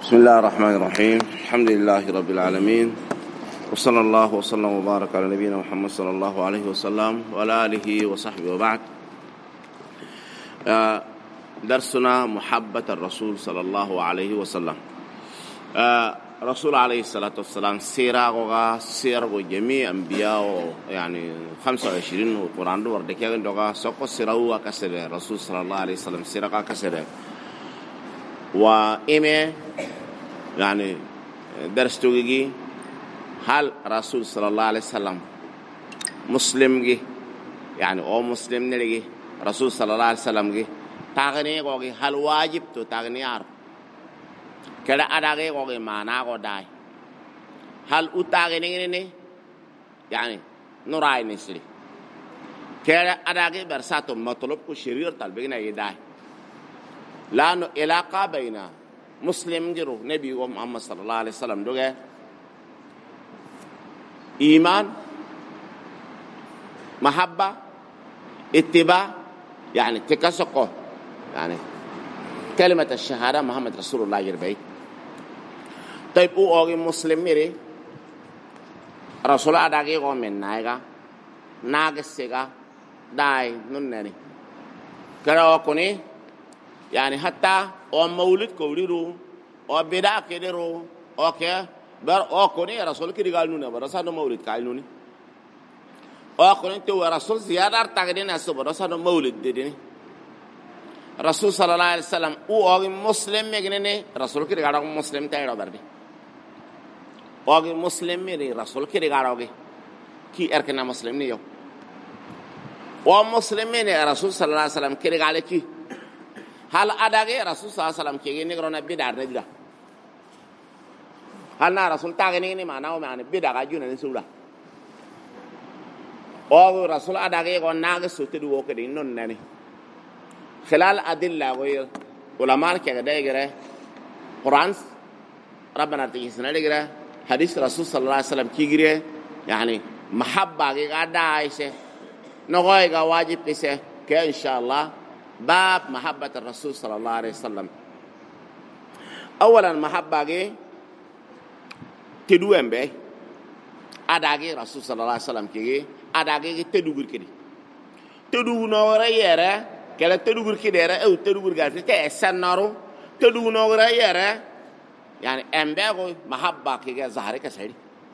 بسم الله الرحمن الرحيم. الحمد لله رب العالمين، وصلى الله وسلم وبارك على نبينا محمد صلى الله عليه وسلم وعلى آله وصحبه. وبعد، درسنا محبة الرسول صلى الله عليه وسلم. رسول عليه الصلاة والسلام سير جميع أنبياء يعني 25 والقرآن دور دكيان دوغا سوكو سيروا كسر رسول صلى الله عليه وسلم سيرا كسر وإيمه يعني درس توجي هل رسول صلى الله عليه وسلم مسلم جي يعني أو مسلم نلقي رسول صلى الله عليه وسلم جي تغني قوي هل واجب تو تغني عارف كلا أداغي قوي معنا قداي هل أتغني يعني نراي نسلي كلا أداغي برساتو مطلوب كشرير تلبينا يداي لأنه علاقة بين مسلم جرو نبي محمد صلى الله عليه وسلم دوغه إيمان محبة اتباع يعني تكسقه يعني كلمة الشهادة محمد رسول الله يربي. طيب أوغي مسلم ميري رسول الله داغي قومين نايغا ناغسيغا داي نونني كلا وكوني يعني حتى أو مولد كوريرو أو بدا كديرو أوكي بر أو كوني رسول كي قال نونا برسانو مولد كايلوني أو كوني تو رسول زيادة تاعدين أسو برسانو مولد ديني رسول صلى الله عليه وسلم أو مسلم مجنني رسول كي قال مسلم تايرو بردي أو مسلم ميري رسول كي قال كي أركنا مسلم نيو أو مسلم ميري رسول صلى الله عليه وسلم كي قال كي هل أداغي رسول صلى الله عليه وسلم كي نيغرونا بيدار نجدا هل نا رسول تاغي ني معناه معنى بيدار جونا نسولا او رسول أداغي غو ناغ سوتدو وكدي نون ناني خلال أدلة غير علماء كي دايغره قرآن ربنا تيسنا دايغره حديث رسول صلى الله عليه وسلم كي غيره يعني محبة غي غدا ايسه نغوي غا واجب كيسه كي ان شاء الله باب محبة الرسول صلى الله عليه وسلم. أولا محبة جي تدوم به أداغي رسول صلى الله عليه وسلم كي أداغي تدوغر كده تدوغ نورا يرى كلا تدوغر كده أو تدوغر قال تأسن نارو تدوغ نورا يرى يعني أمبغو محبة كي ظهر كسيري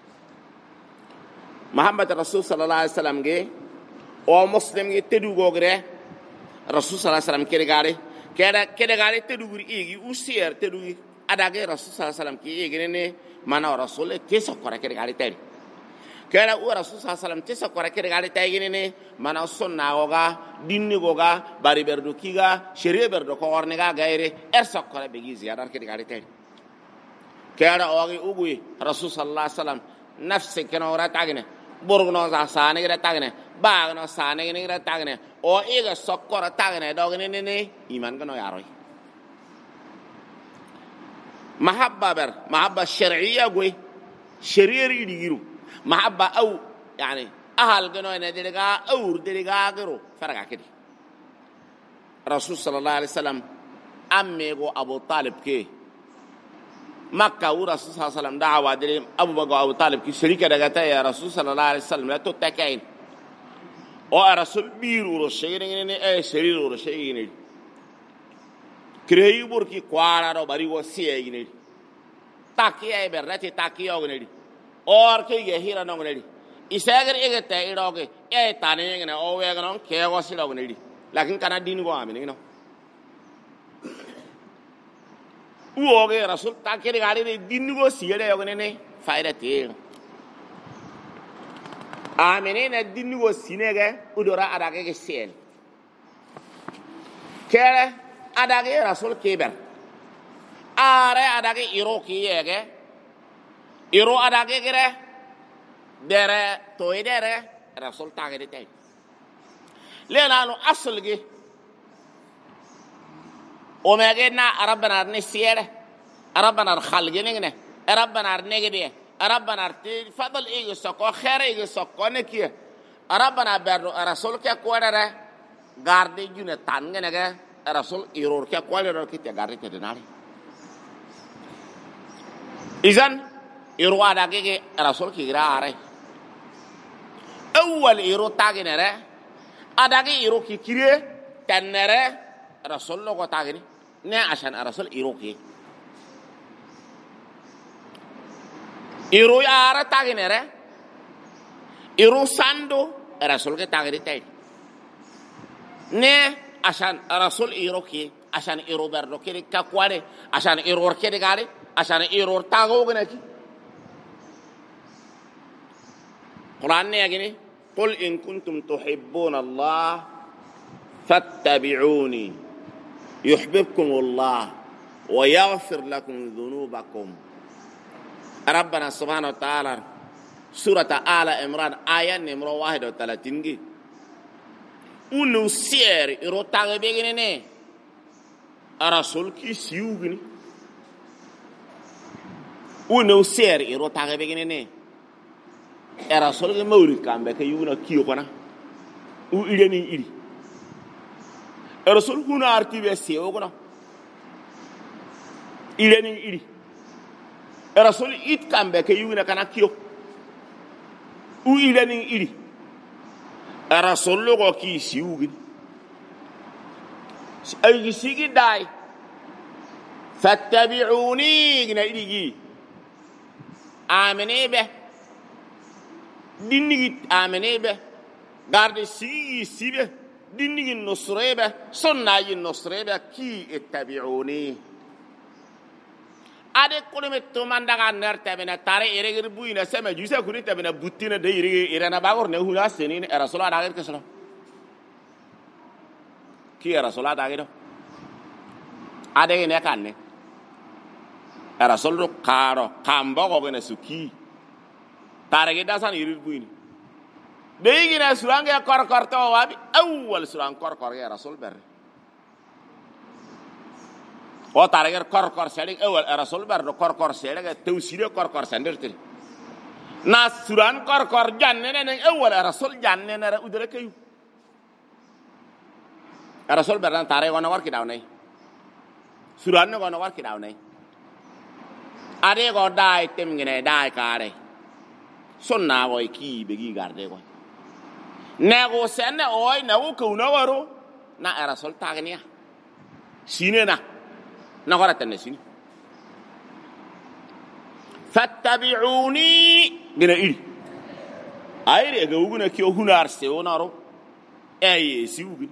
محبة الرسول صلى الله عليه وسلم جي أو مسلم جي تدوغر رسول صلى الله عليه وسلم كده غاري تدوغر إيجي وسير تدوغ أداغي رسول صلى الله عليه وسلم كي إيجي ني مانا رسول تسكورا كده غاري تاري كده هو رسول صلى الله عليه وسلم تسكورا كده غاري تاري ني مانا سنة غوغا ديني غوغا باري بردو كيغا شريع بردو كورنغا غيري إرسكورا بيجي زيادة كده غاري تاري كده أوغي أوغي رسول صلى الله عليه وسلم نفسي كنورا تاغني burgno za sane gira tagne bagno sane gira tagne o iga sokkora tagne dogni ni iman gano yaroi mahabba shar'iyya goy shari'ri digiru mahabba au yani ahal gano ne diriga aur diriga garo faraga kidi rasul sallallahu alaihi wasallam amme go abu talib ke مكة ورسول صلى الله عليه وسلم دعوة دليل أبو بكر أبو طالب كي شريكة دعته يا رسول صلى الله عليه وسلم لا تتكين أو رسول بير ورشيني إيه شرير ورشيني كريه بركي قارا رو بري وسيئني تاكي أي برتي تاكي أغني أو كي يهيرا نغني إسأجر إيه تايروكي إيه تاني أو يغنون كي وسيل أغني لكن كنا دين قوامي نو uoge rasul takere gari de dingo siere yogene fayda te amene na dingo sinege udora adage ke sel kere adage rasul keber are adage iro kiyege iro adage gere dere to edere rasul takere te lena no asl ge وماجنا ربنا نسيره ربنا الخلقنا ربنا نجديه ربنا فضل إيه سكوا خير إيه سكوا نكيه ربنا برو رسولك كوارا غاردي جون تانغ نجا رسول إيرور كوارا كي تغاري تدناري إذن إرو أداكي رسول كيرا عاري أول إرو تاغي نرى أداكي إرو كيري تنرى رسول لغو تاغي نه عشان رسول إرو كي إرو يارا تاغي نرى إرو ساندو رسول كي تاغي تاغي نه عشان رسول إرو كي عشان إرو بردو كي كاكواني عشان إرو كي دغاري عشان إرو تاغو غنكي قرآن يقول قل إن كنتم تحبون الله فاتبعوني يحببكم الله ويغفر لكم ذنوبكم ربنا سبحانه وتعالى سورة آل عمران آية نمرة 31 ونسير إروتاغ بيغنيني رسول كي سيوغني ونسير إروتاغ بيغنيني رسول كي مولي كامبه كي يوغنا كيو كنا وإليني إلي رسول هنا أرتبه سيوغنا إليني إلي رسول إيت كامبه كي يوغنا كنا كيو وإليني إلي رسول لغو كي سيوغني أي سيجي داي فاتبعوني غنا إلي آمني به ديني آمني به غارد سي به ديني النصرة به سنة النصرة به كي اتبعوني أده كلمة تومان دعنا نرتبنا تاري إيرغير بوينا سما جوسا كوني تبنا بوتينا ده إيرنا باغور نهونا سنين رسول الله داعير كسلا كي رسول الله داعير أده إني كانه رسول الله كارو كامبو كونه سكي تاري كده سان إيرغير بويني دهينا سوران يا كار كارتوا وابي أول سوران كار يا رسول بر او تاريخ كار سيرك اول رسول بر كار سيرك توسير كار سندرتي ناس سوران كار جنن اول رسول جنن ودرك يو رسول بر تاريخ وانا ور كداوني سوران وانا ور كداوني ade go dai tem ngene dai kare sonna boy ki begi garde ko nego senne oy na ko na waro na rasul tagniya sine na غرت النسين فاتبعوني غنا إلي أيري أجاوبنا كيو هنا أرسلوا نارو أي سيوغن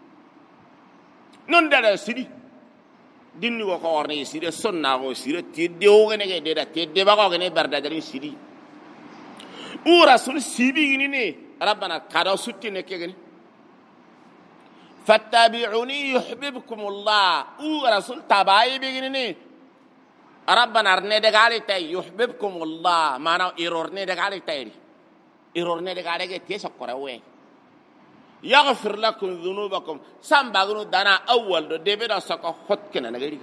نندر سيدي ديني وقارني سيدي سنة وسيدي تديوغن كده تديباغن بردادرين سيدي ورسول سيبي غني ربنا كذا سوتي نكيغني فاتبعوني يحببكم الله ورسول تبعي بيغني ربنا ارني دغالي تاي يحببكم الله معنى ايرورني دغالي تاي ايرورني دغالي تي سكروي يغفر لكم ذنوبكم سامباغنو دانا اول دو ديبدا سكو خوتكنا نغري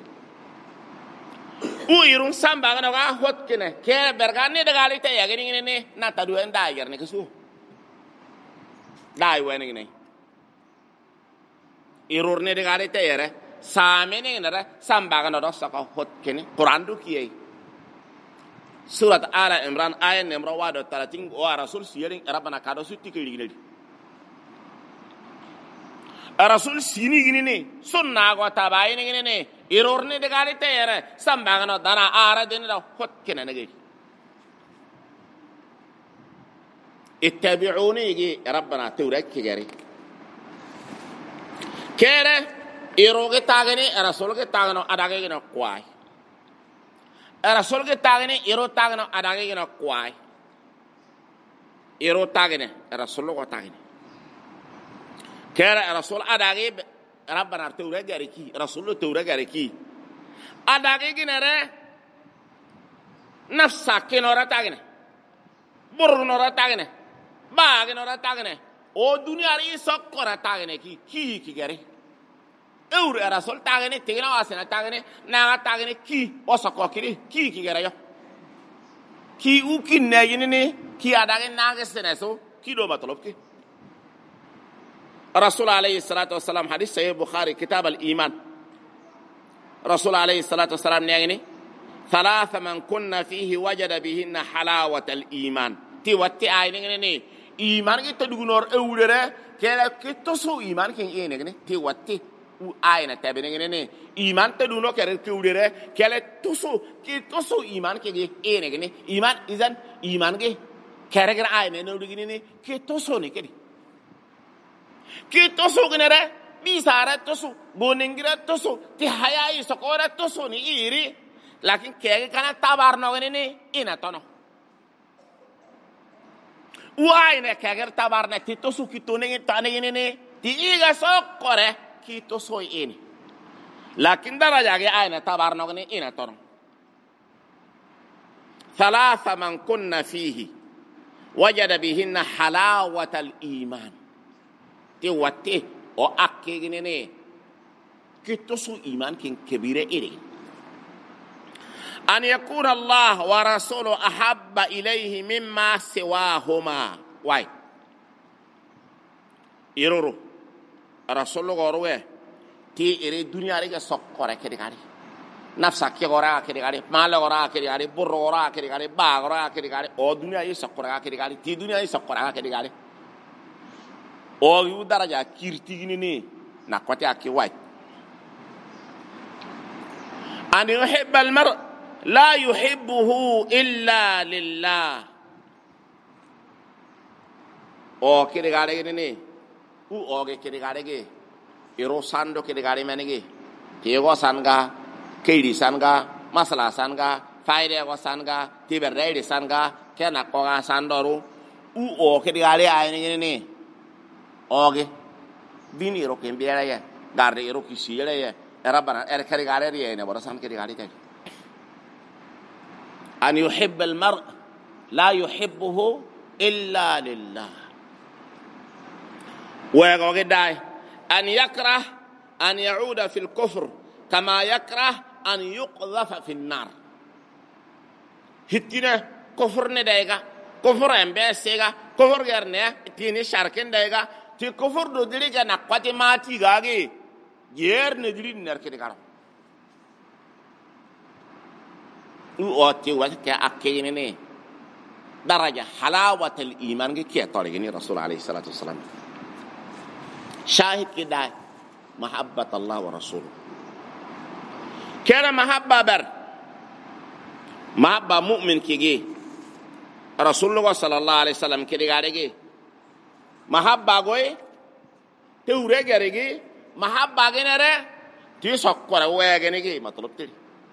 ويرون سامباغنا غا خوتكنا كي برغاني دغالي تاي يغني ني نا تادو اندا يرني كسو داي وينغني إيرورني دعاري تياره ساميني نرى سامباغنا دوسا كهوت كني قرآن دوكيه سورة آل عمران آية نمرة 31 ورسول سيرين ربنا كادو سوتي كيريني رسول سيني غنيني سنة غوتابايني غنيني إيرورني دعاري تياره سامباغنا دانا آرا ديني دو هوت كني نجي اتبعوني يجي ربنا تورك كجاري كيره إيروغي تاغني رسولغي تاغنو أداغي نو كواي رسولغي تاغني إيرو تاغنو أداغي نو كواي إيرو تاغني رسولغو تاغني كيره رسول أداغي ربنا تورغي غاريكي رسول تورغي غاريكي أداغي نره نفسا كنورا تاغني برنورا تاغني باغ نورا تاغني او دنیا ری سکر تاغنه کی گری اور رسول تاغنه تینا واسنا تاغنه نا تاغنه کی وسکو کی گری yo کی او کی نگینه کی اداغه ناگسنه سو کی دو مطلب کی رسول عليه الصلاه والسلام حديث صحيح البخاري كتاب الايمان رسول عليه الصلاه والسلام نگینه ثلاث من كنا فيه وجد بهن حلاوة الإيمان تي واتي آيني إيمان كي تدغنور أولره كلا كتوسو إيمان كي إيه تي واتي آينا تابني إيمان تدغنور كلا كولره كلا توسو إيمان كي إيه إيمان إذن إيمان كي كارجر آينا نودغني كتوسو نكدي كتوسو كنره بيسارة توسو بوننجرة توسو تي حياة سكورة توسو نيري لكن كي كان تابارنو غني إنا تونو وأين كأجر تبارنا تيتوسو كتونين تانيني تيجا سكورة كيتوسو إني لكن درجة أين تبارنا غني إنا تونو ثلاثة من كنا فيه وجد بهن حلاوة الإيمان تيوتي أو أكيني كيتوسو إيمان كين كبيرة إني أن يكون الله ورسوله أحب إليه مما سواهما واي يرورو رسول غروه تي إري الدنيا رجع سكورة كده كاري نفسك كغورا كده كاري مال غورا كده كاري بور غورا كده كاري با غورا كده كاري أو الدنيا يسكورة كده كاري تي الدنيا يسكورة كده كاري أو يودارجا كيرتيجيني نقطة أكي واي أن يحب المرء لا يحبه إلا لله أو كده قاعد كده أو كده قاعد كده يرو ساندو كده قاعد منيجي تيغو سانغا كيدي سانغا مسلا سانغا فايدة سانغا تبرد سانغا كنا كوغا ساندورو أو كده قاعد كده أو كده بيني يرو كم بيرا يا قاعد يرو كيسيرا يا ربنا كده قاعد يا نبورة سان كده قاعد كده أن يحب المرء لا يحبه إلا لله ويقول أن يكره أن يعود في الكفر كما يكره أن يقذف في النار هتنا كفر ندايغا كفر أمبسيغا كفر غيرنا تيني شاركين دايغا تي كفر دودريغا نقواتي ماتي غاغي يير ندري نركي وأتي وذكى أكينني درجة حلاوة الإيمان كي طالعني رسول عليه الصلاة والسلام شاهد كده محبة الله ورسوله كان محبة مؤمن كي رسول الله صلى الله عليه وسلم كده قال محبة قوي توري قال محبة جنره تيسكر ويجنيه مطلوب تري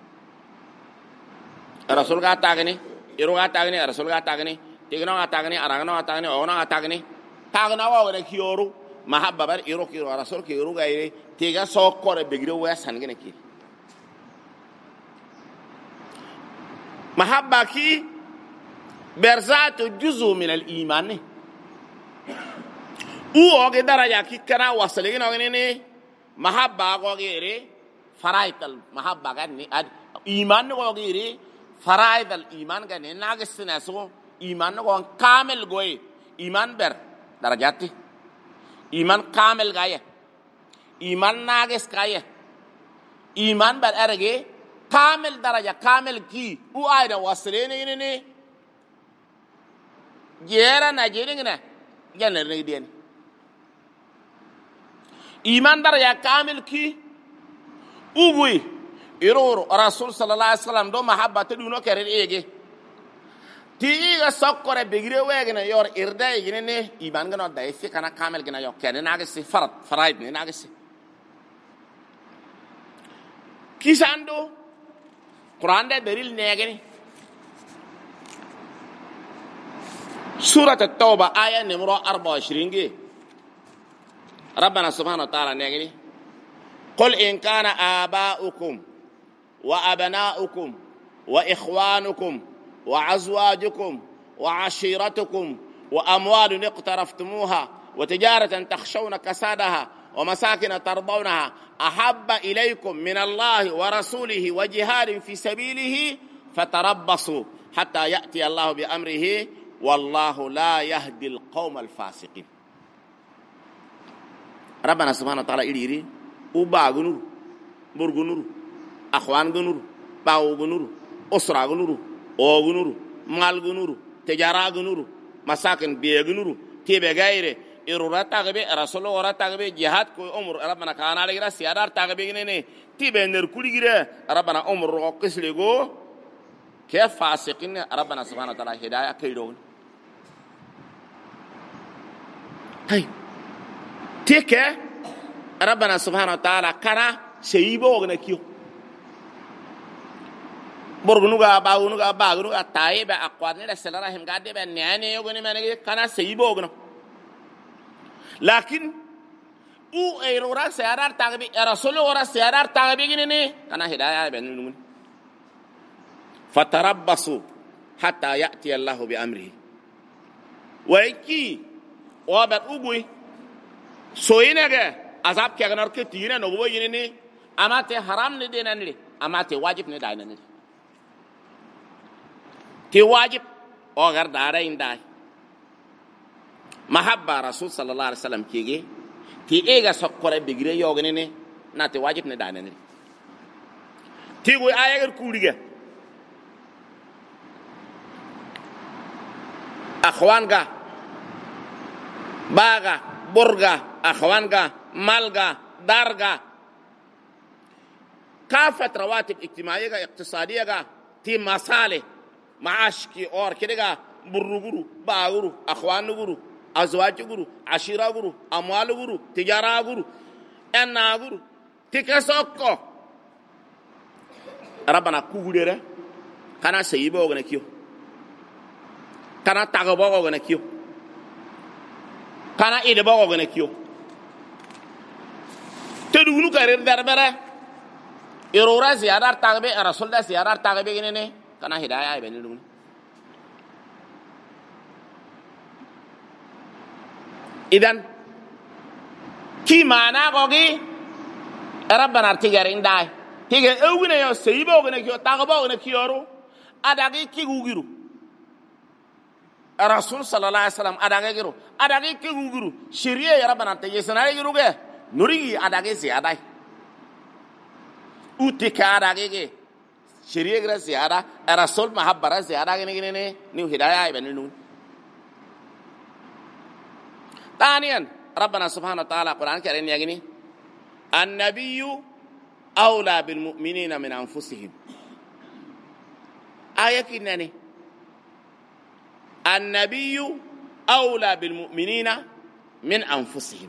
رسول کا تاگنی ایرو کا تاگنی رسول کا تاگنی تیگنو کا تاگنی ارانو کا تاگنی اونا کا تاگنی تاگنا واغنے کیورو محبت بر ایرو کیرو رسول کیرو گایری تیگا سوک کور بگیرو ویا سنگنے کی محبت کی برزات جزء من الایمان او اوگے درجہ کی کنا وصلگن اوگنے محبت اوگے فرائض المحبت گنی ایمان اوگے فرائض الإيمان كان ناقص ناسو إيمان كون كامل قوي إيمان بر درجاتي إيمان كامل غاية إيمان ناقص غاية إيمان بر أرجع كامل درجة كامل كي وأيضا وصلين إنني جيرا نجيرنا جنر نيدين إيمان درجة كامل كي وبوي يرور رسول صلى الله عليه وسلم دو محبة تدونو كرر إيجي تيجا سكر بيجري ويجنا يور إردا يجني إيمان جنا دايسي كنا كامل جنا يور كنا ناقص فرائض ناقص كيس عنده قرآن ده دليل نيجني سورة التوبة آية نمرة 24 جي ربنا سبحانه وتعالى نيجني قل إن كان آباؤكم وأبناؤكم وإخوانكم وأزواجكم وعشيرتكم وأموال اقترفتموها وتجارة تخشون كسادها ومساكن ترضونها أحب إليكم من الله ورسوله وجهاد في سبيله فتربصوا حتى يأتي الله بأمره والله لا يهدي القوم الفاسقين. ربنا سبحانه وتعالى إليري وباغنور برغنور أخوان غنور باو غنور usra gunuru o gunuru mal gunuru tijara gunuru masakin biye gunuru tibe gaire irura tagbe rasul ora tagbe jihad ko umur rabbana kana legira siyadar tagbe ne tibe ner kuligire rabbana umur ro qislego ke fasiqin rabbana subhanahu wa ta'ala hidayah kaydo hay tike rabbana subhanahu wa ta'ala kana seyibo ogna kiyo borgunuga bagunuga taibe aqwadne la salara him gadde ben nane yogoni manege kana seyibo ogna lakin u ayrora sayarar tagbi rasul ora sayarar tagbi gine kana hidayah ben numun fatarabbasu hatta ya'ti Allah bi amrihi wa iki wa ba ugui soyinege azab ke ganar ke tire no bo yine amate haram ne denanri amate wajib ne dainanri ti wajib o gar dara indai mahabba rasul sallallahu alaihi wasallam kege ti ega sokkore bigire yogene ne na ti wajib ne dainanri ti go ayagar kuliga akhwanga baga borga akhwanga malga darga كافة رواتب اجتماعية اقتصادية تي مصالح معاش كي اور كده برغورو باغورو اخوان غورو ازواج غورو عشيره غورو اموال غورو تجاره غورو انا غورو تكسوكو ربنا كوغدره كانا سيبو غنا كيو كانا تاغبو غنا كيو كانا ايدبو غنا كيو تدونو كارير دربره irora ziyarar tagbe rasul da ziyarar tagbe gine kana hidayah be nilu idan ki mana gogi rabbana tigar indai tige ewune yo seibo gine ki tagbo gine ki yoru adagi ki gugiru rasul sallallahu alaihi wasallam adagi ki gugiru shiriye rabbana tege sanare giruge nurigi adagi ziyadai utikara gege shiriye gra ziyada rasul mahabbara ziyada gine ni hidayah ibn nun ثانيا ربنا سبحانه وتعالى قرآن كريم يغني النبي أولى بالمؤمنين من أنفسهم آية كنني النبي أولى بالمؤمنين من أنفسهم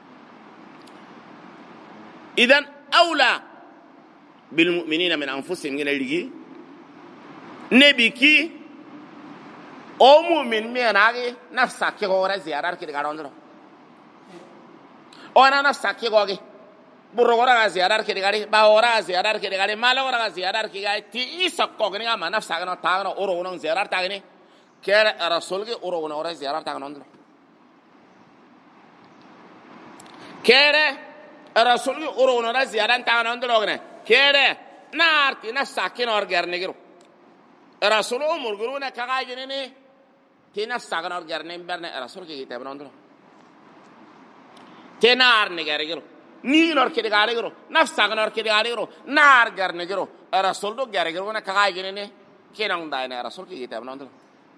إذن أولى بالمؤمنين من أنفسهم ينالجي نبيكي أو مؤمن ميناغي نفسك كغورة زيارة كده قارندرو أنا نفسك كغورة بروغورة زيارة كده قاري باورة زيارة كده قاري مالورة زيارة كده قاري تي إسق كغني أما نفسك أنا تاعنا أورونا زيارة تاعنا كير رسول كي أورونا أورا زيارة تاعنا كير رسول كي أورونا زيارة تاعنا أندرو كيره نارتي نفسك كنور غيرنيرو رسول عمر غرونا كاجيني تي نفسك كنور غيرنين برنا رسول كي تبرندرو تي نار نيغيرو ني نور كي غاريرو نفسك كنور كي غاريرو نار غيرنيرو رسول دو غيرغرونا كاجيني كينون داينا رسول كي تبرندرو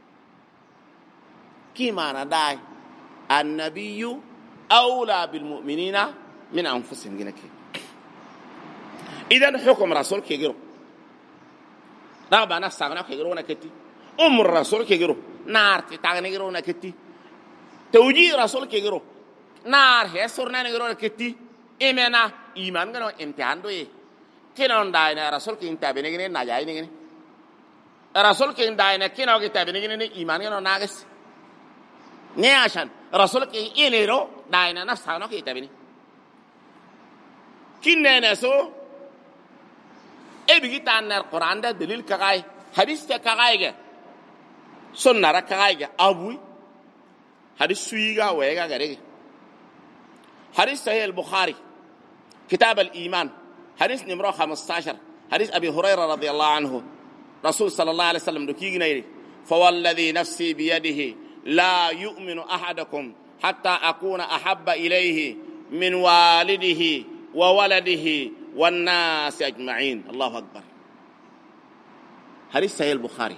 كي مانا داي النبي اولى بالمؤمنين من انفسهم جنكي إذن حكم رسول كيجرو رابع نفسنا كيجرونا كتي الرسول كيجرو نار تاغنيجرونا كتي توجي رسول كيجرو نار هي سورنا نيجرونا كتي إيمانا إيمان كانوا امتحان دوي كنون داينا رسول كين تابينيجني ناجاينيجني رسول كين داينا كنوا كتابينيجني إيمان كانوا ناقص نياشان رسول كين إنيرو داينا نفسنا كيتابيني كنا نسو بيجي تان القرآن ده دليل كغاي حديث كغاية سنة كغاية أبوي حديث سويغا ويغا غريغ حديث صحيح البخاري كتاب الإيمان حديث نمرة 15 حديث أبي هريرة رضي الله عنه رسول صلى الله عليه وسلم دكيغنا فوالذي نفسي بيده لا يؤمن أحدكم حتى أكون أحب إليه من والده وولده والناس أجمعين الله أكبر حديث صحيح البخاري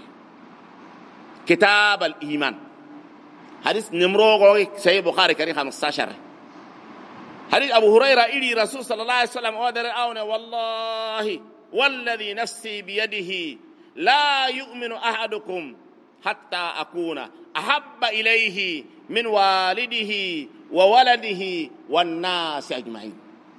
كتاب الإيمان حديث نمرو صحيح البخاري كريم 15 حديث أبو هريرة إلي رسول صلى الله عليه وسلم أودر أون والله والذي نفسي بيده لا يؤمن أحدكم حتى أكون أحب إليه من والده وولده والناس أجمعين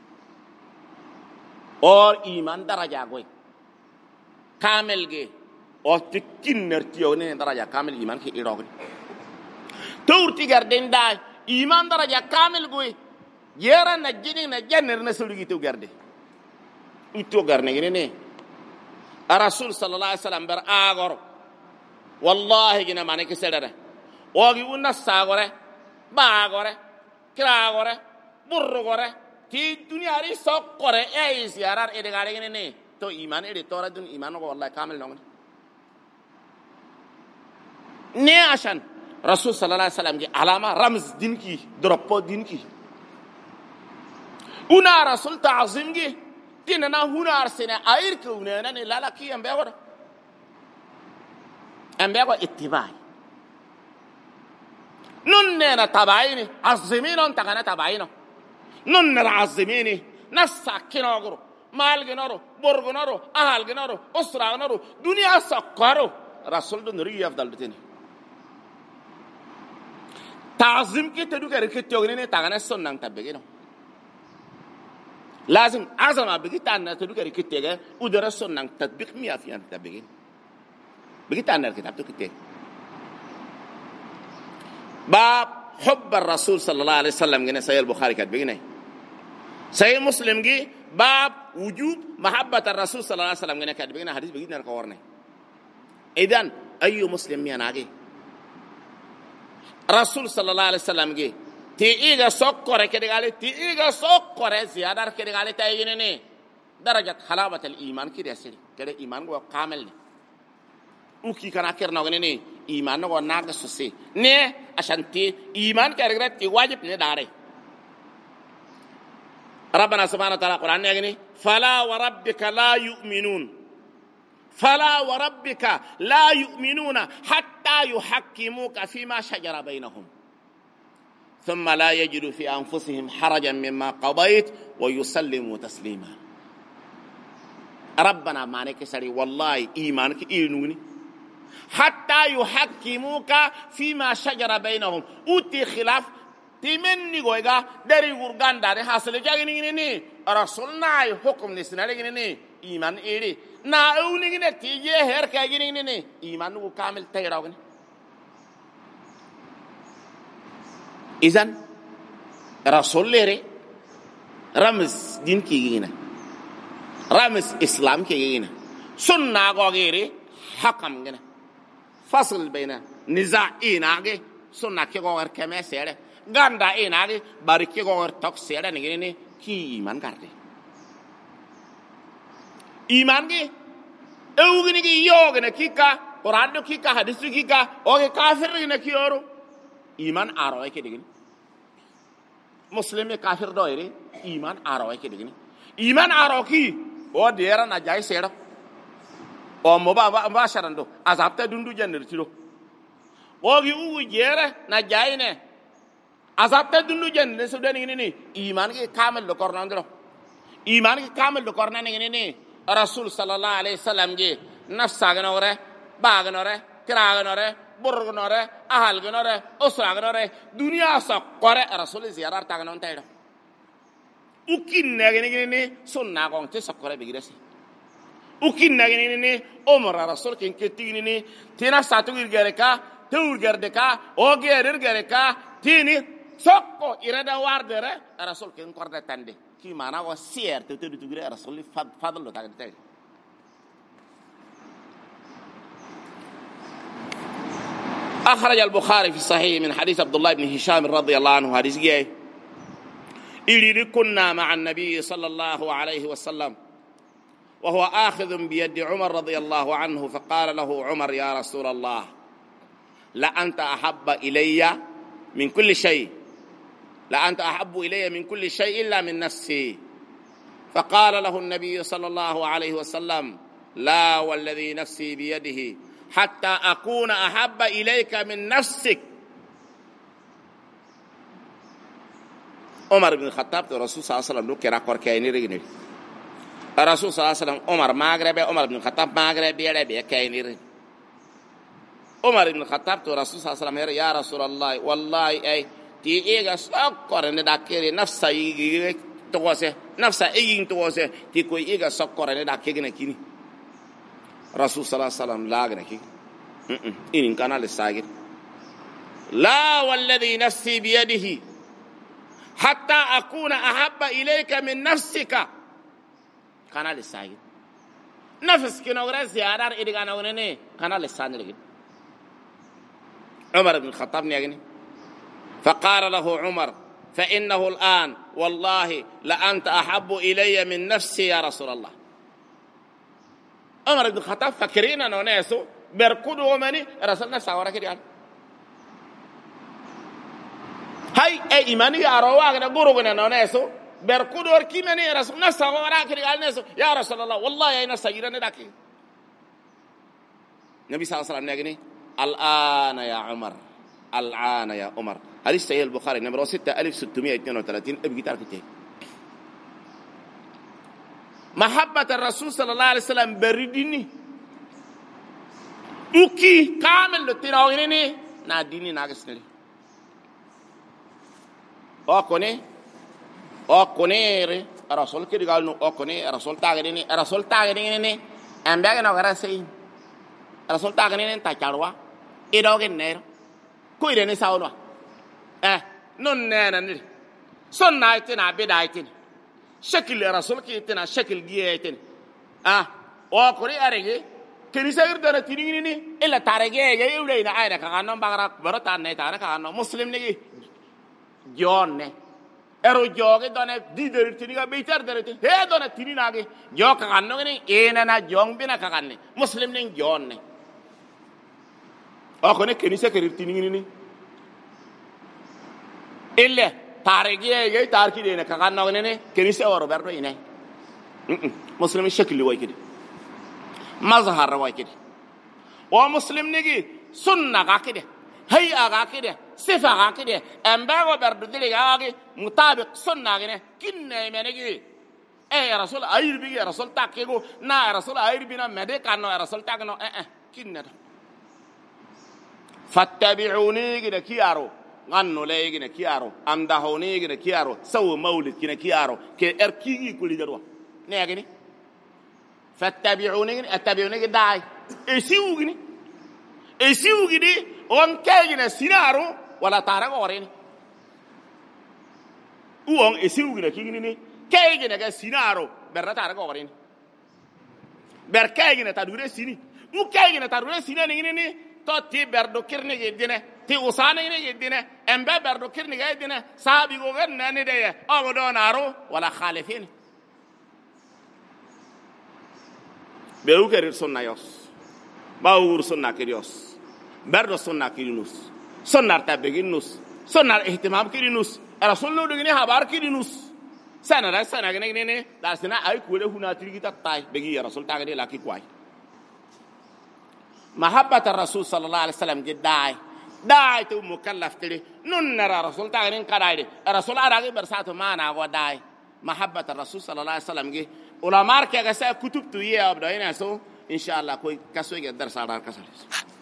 اور ایمان درجہ گوئی کامل گے اور تکین نرتیو نے درجہ کامل ایمان کی ایڈوگن تورتی گردن دا ایمان درجہ کامل گوئی یرا نجنی نجنر نسلگی تو گردے تو گرنے گنے نے رسول صلی اللہ علیہ وسلم بر آگر والله گنا مانے کے سڑے اوگی اون ساگرے باگرے کراگرے برگرے تی دنیا ری سوق کرے اے زیارار اے گاڑے نے تو ایمان اے تو دن ایمان کو والله کامل نہ نے عشان رسول صلی اللہ علیہ وسلم کی علامہ رمز دین کی درپو دین کی انا رسول تعظیم کی تننا هنار سنه ایر کونه نه لالا کی ام بيغور اتباع نن تبعين عظمين انت كان تبعين نن عظمين نسكن غرو مال جنارو برغ جنارو اهل جنارو اسره جنارو دنيا سكرو رسول دنيا افضل بتني تعظيم کی تدو کر کے تیوگنے نے تاگنا سنن تبگینو لازم عظمه بقيتنا تدو كري كتيجا ودرسون نان تطبيق 100% تبين بقيتنا الكتاب تكتيج باب حب الرسول صلى الله عليه وسلم جنا صحيح البخاري كاتبينه صحيح مسلم جي باب وجوب محبة الرسول صلى الله عليه وسلم جنا كاتبينه حديث بقيتنا القوارنه إذن أي مسلم يناجي رسول صلى الله عليه وسلم جي تيجا سكر كده قال تيجا سكر زيادة كده قال تايجينه درجة حلاوة الإيمان كده يصير كده إيمان هو كامل وكي كنا كرنا وغني إيمان هو ناقص سي نه عشان تي إيمان كده تي واجب نداره ربنا سبحانه وتعالى القرآن يقولي فلا وربك لا يؤمنون فلا وربك لا يؤمنون حتى يحكموك فيما شجر بينهم ثم لا يجدوا في أنفسهم حرجا مما قضيت ويسلموا تسليما ربنا مانك سري والله إيمانك إينوني حتى يحكموك فيما شجر بينهم أوتي خلاف تمني غويغا دري غورغان داري حاصل جاغيني رسولنا حكم نسنالي إيمان إيري نا أوني تيجي هير كاغيني إيمان كامل تيراغني إذن رسول لري رمز دين كيجينا رمز إسلام كيجينا سنة غيري حكم جنا فصل بين نزاع إناعي سنة كيغور كما سيره غاندا إناعي بارك كيغور توك سيره نجيني كي إيمان كارتي إيمان كي أوغني كي يوغنا كيكا قرآن كيكا حديث كيكا أوغي كافر نكيورو إيمان أروي كده مسلم كافر دويري إيمان أروي كده إيمان أروكي هو ديرا نجاي سيرا أو مباشرة دو أزابته دندو جنر تلو وغي أو جيرا نجاي نه أزابته دندو جنر سوداني ني إيمان كي كامل لكورنا درو إيمان كي كامل لكورنا ني رسول صلى الله عليه وسلم جي نفس غنوره باغنوره كراغنوره برغنوره أهل غنوره أسرة غنوره دنيا سقرة رسول زيارة تاغنون تايرو وكين نغني سنة غون تسقرة بيجرسي وكين نغني عمر رسول كين كتيني تينا ساتو غيركا تور غردكا اوغير غيركا تيني سوكو إرادا واردره رسول كين كوردا تاندي كي مانا و سير تتدو تغري رسول فضل تاغدي أخرج البخاري في الصحيح من حديث عبد الله بن هشام رضي الله عنه حديث جاي إلي كنا مع النبي صلى الله عليه وسلم وهو آخذ بيد عمر رضي الله عنه فقال له عمر يا رسول الله لأنت أحب إلي من كل شيء لأنت أحب إلي من كل شيء إلا من نفسي فقال له النبي صلى الله عليه وسلم لا والذي نفسي بيده حتى أكون أحب إليك من نفسك. عمر بن الخطاب الرسول صلى الله عليه وسلم لو كرا كوركايني ريني الرسول صلى الله عليه وسلم عمر ماغربي عمر بن الخطاب ماغربي ربي كايني ريني عمر بن الخطاب الرسول صلى الله عليه وسلم يا رسول الله والله اي تي ايغا سكور ان داكيري نفسا يي توسه نفسا ايين توسه تي كوي ايغا سكور ان داكيغنا كيني رسول صلى الله عليه وسلم لاغنا كي ان كان لساغير لا والذي نفسي بيده حتى أكون أحب إليك من نفسك. كان لسايد نفس كنورة زيادة إذا كان ونني كان لسان لكن عمر بن الخطاب نيجني فقال له عمر فإنه الآن والله لأنت أحب إلي من نفسي يا رسول الله. عمر بن الخطاب فكرين أنه ناسو بركضوا مني رسول الله ساورا كده هاي اي ايماني يا رواق غورو غنا نونسو بركودور كيمني رسول الله صلى الله عليه وسلم يا رسول الله والله يا ناس يرن داكي النبي صلى الله عليه وسلم نغني الان يا عمر الان يا عمر حديث صحيح البخاري نمبر 6632 ابي تاركتي محبه الرسول صلى الله عليه وسلم برديني اوكي كامل لتيراويني ناديني ناغسني okone rasul ki digal no okone rasul tagini ni ambega no garasi rasul tagini ta charwa idogen ne ko ire ni sawno non nena ni son naitina bidaitin shakil rasul ki tina shakil giyetin okore arege keni sagir dana tinini ni illa tarege ge iwleina ayna ka no bagara barata ne ta ka no muslim ni jonne ero joge done dider tiniga beiter derete he done tininage joka kanno ni enana jongbina kakanne muslim ning jonne akone kenisa kerir tinini ni ille tarege ye tarki dene kakanno ne kenisa woro berdo ine muslim shakli way kidi mazhar way kidi wa muslim nigi sunna ga kidi هي أغاكده صفة أغاكده أمبارو بردودلي أغاكي مطابق سنة أغنى كنا يمنيكي يا رسول أير بيجي يا رسول تاكيكو نا يا رسول أير بينا مديك أنو يا رسول تاكنو كنا فاتبعوني كده كيارو غنو لي كده كيارو أمدهوني كده كيارو سو مولد كده كيارو كي أركيجي كل جروا نيجي فاتبعوني أتبعوني كده داي إسيوغني إسيوغني on kayina sinaro wala tarago oreni uon esiugina kingini ni kayina ga sinaro berra tarago oreni ber kayina tadure sini u kayina tadure sini ni to ti berdo kirne gedine ti usana ni gedine embe berdo kirne gedine sabi go ganna ni de awodo naro wala khalifin beru kerir sunna yos bawur sunna kirios برضو سنة كيرينوس سنة تابعينوس سنة اهتمام كيرينوس رسول الله دعيني هبار كيرينوس سنة كني دارسنا أي كوله هنا تيجي تاي بيجي رسول تاعي لاكي كواي محبة الرسول صلى الله عليه وسلم جداي داي تو مكلف تلي نرى رسول تاعي كرايد رسول أراجي برساتو ما نعو داي محبة الرسول صلى الله عليه وسلم جي ولا مارك يا جسا كتب تويه أبدا هنا سو إن شاء الله كوي كسوي الدرس على كسر